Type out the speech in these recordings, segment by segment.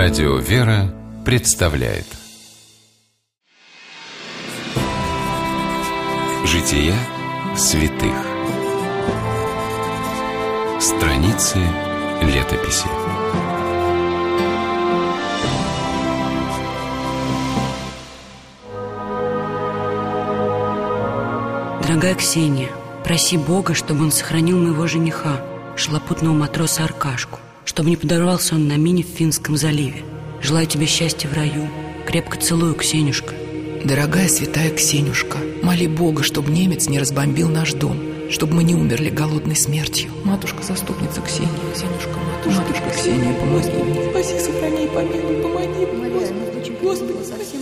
Радио «Вера» представляет Жития святых. Страницы летописи. Дорогая Ксения, проси Бога, чтобы он сохранил моего жениха, шалопутного матроса Аркашку, чтобы не подорвался он на мине в Финском заливе. Желаю тебе счастья в раю. Крепко целую, Ксенюшка. Дорогая святая Ксенюшка, моли Бога, чтобы немец не разбомбил наш дом, чтобы мы не умерли голодной смертью. Матушка-заступница Ксения, Ксенюшка, матушка Ксения, помоги мне. Спаси, сохрани, помилуй, помоги мне, Господи, совсем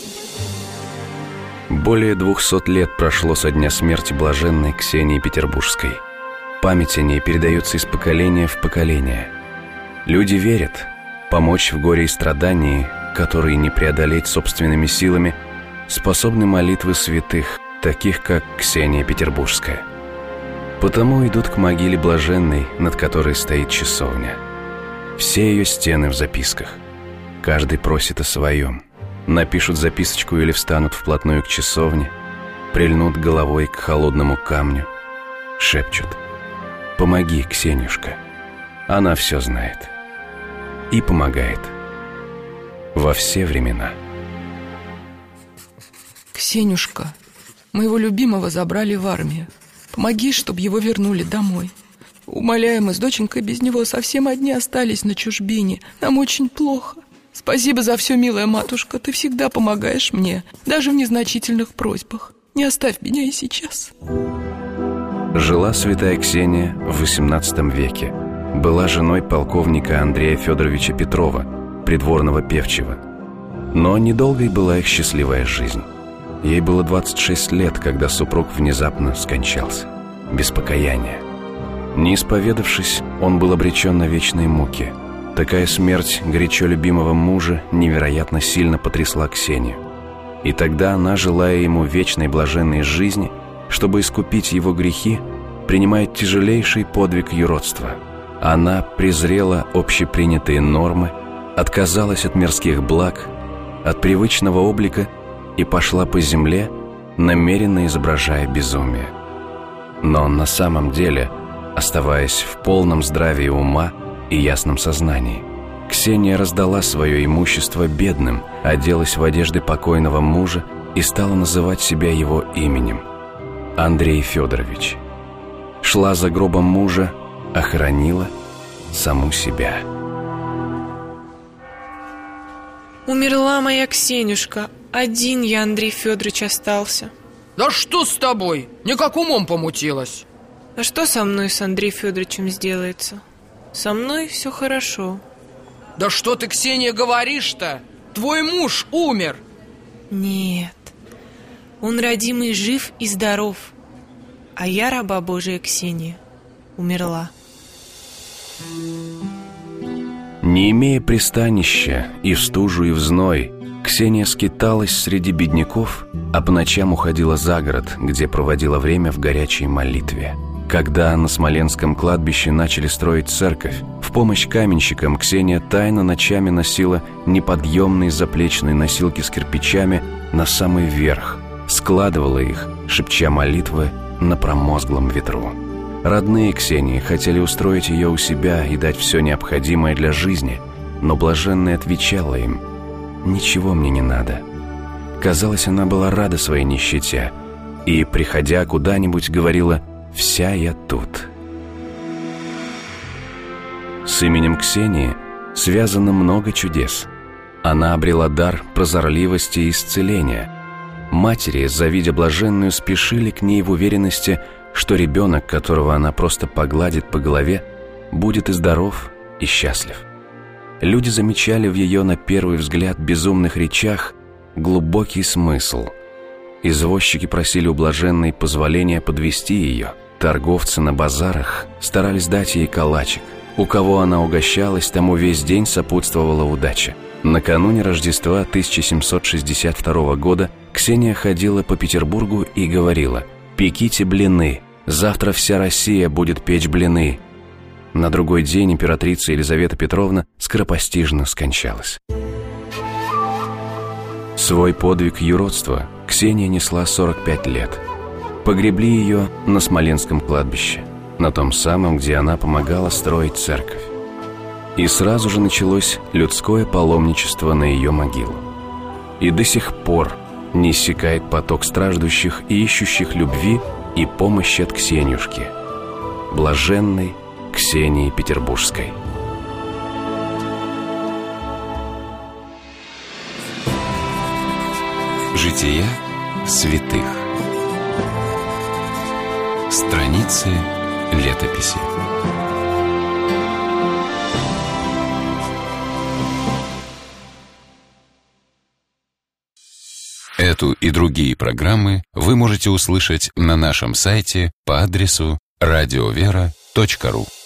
Более 200 лет прошло со дня смерти блаженной Ксении Петербургской. Память о ней передается из поколения в поколение. Люди верят, помочь в горе и страдании, которые не преодолеть собственными силами, способны молитвы святых, таких как Ксения Петербургская. Потому идут к могиле блаженной, над которой стоит часовня. Все ее стены в записках. Каждый просит о своем. Напишут записочку или встанут вплотную к часовне, прильнут головой к холодному камню, шепчут: «Помоги, Ксенюшка». Она все знает и помогает во все времена. Ксенюшка, моего любимого забрали в армию. Помоги, чтобы его вернули домой. Умоляем, мы с доченькой без него совсем одни остались на чужбине. Нам очень плохо. Спасибо за все, милая матушка. Ты всегда помогаешь мне, даже в незначительных просьбах. Не оставь меня и сейчас. Жила святая Ксения в XVIII веке. Была женой полковника Андрея Федоровича Петрова, придворного певчего. Но недолгой была их счастливая жизнь. Ей было 26 лет, когда супруг внезапно скончался, без покаяния. Не исповедавшись, он был обречен на вечные муки. Такая смерть горячо любимого мужа невероятно сильно потрясла Ксению. И тогда она, желая ему вечной блаженной жизни, чтобы искупить его грехи, принимает тяжелейший подвиг юродства. Она презрела общепринятые нормы, отказалась от мирских благ, от привычного облика и пошла по земле, намеренно изображая безумие. Но на самом деле, оставаясь в полном здравии ума и ясном сознании, Ксения раздала свое имущество бедным, оделась в одежды покойного мужа и стала называть себя его именем – Андрей Федорович. Шла за гробом мужа, охранила саму себя. Умерла моя Ксенюшка. Один я, Андрей Федорович, остался. Да что с тобой? Никак умом помутилась. А что со мной с Андреем Федоровичем сделается? Со мной все хорошо. Да что ты, Ксения, говоришь-то? Твой муж умер. Нет, он родимый жив и здоров. А я, раба Божия Ксения, умерла. Не имея пристанища и в стужу, и в зной, Ксения скиталась среди бедняков, а по ночам уходила за город, где проводила время в горячей молитве. Когда на Смоленском кладбище начали строить церковь, в помощь каменщикам Ксения тайно ночами носила неподъемные заплечные носилки с кирпичами на самый верх, складывала их, шепча молитвы на промозглом ветру. Родные Ксении хотели устроить ее у себя и дать все необходимое для жизни, но блаженная отвечала им: «Ничего мне не надо». Казалось, она была рада своей нищете и, приходя куда-нибудь, говорила: «Вся я тут». С именем Ксении связано много чудес. Она обрела дар прозорливости и исцеления. Матери, завидя блаженную, спешили к ней в уверенности, что ребенок, которого она просто погладит по голове, будет и здоров, и счастлив. Люди замечали в ее, на первый взгляд, безумных речах глубокий смысл. Извозчики просили у блаженной позволения подвезти ее. Торговцы на базарах старались дать ей калачик. У кого она угощалась, тому весь день сопутствовала удача. Накануне Рождества 1762 года Ксения ходила по Петербургу и говорила: «Пеките блины, завтра вся Россия будет печь блины». на другой день императрица Елизавета Петровна скоропостижно скончалась. Свой подвиг юродства Ксения несла 45 лет. Погребли ее на Смоленском кладбище, на том самом, где она помогала строить церковь. И сразу же началось людское паломничество на ее могилу. И до сих пор не иссякает поток страждущих и ищущих любви и помощи от Ксенюшки, блаженной Ксении Петербургской. Жития святых. Страницы летописи. Эту и другие программы вы можете услышать на нашем сайте по адресу radiovera.ru.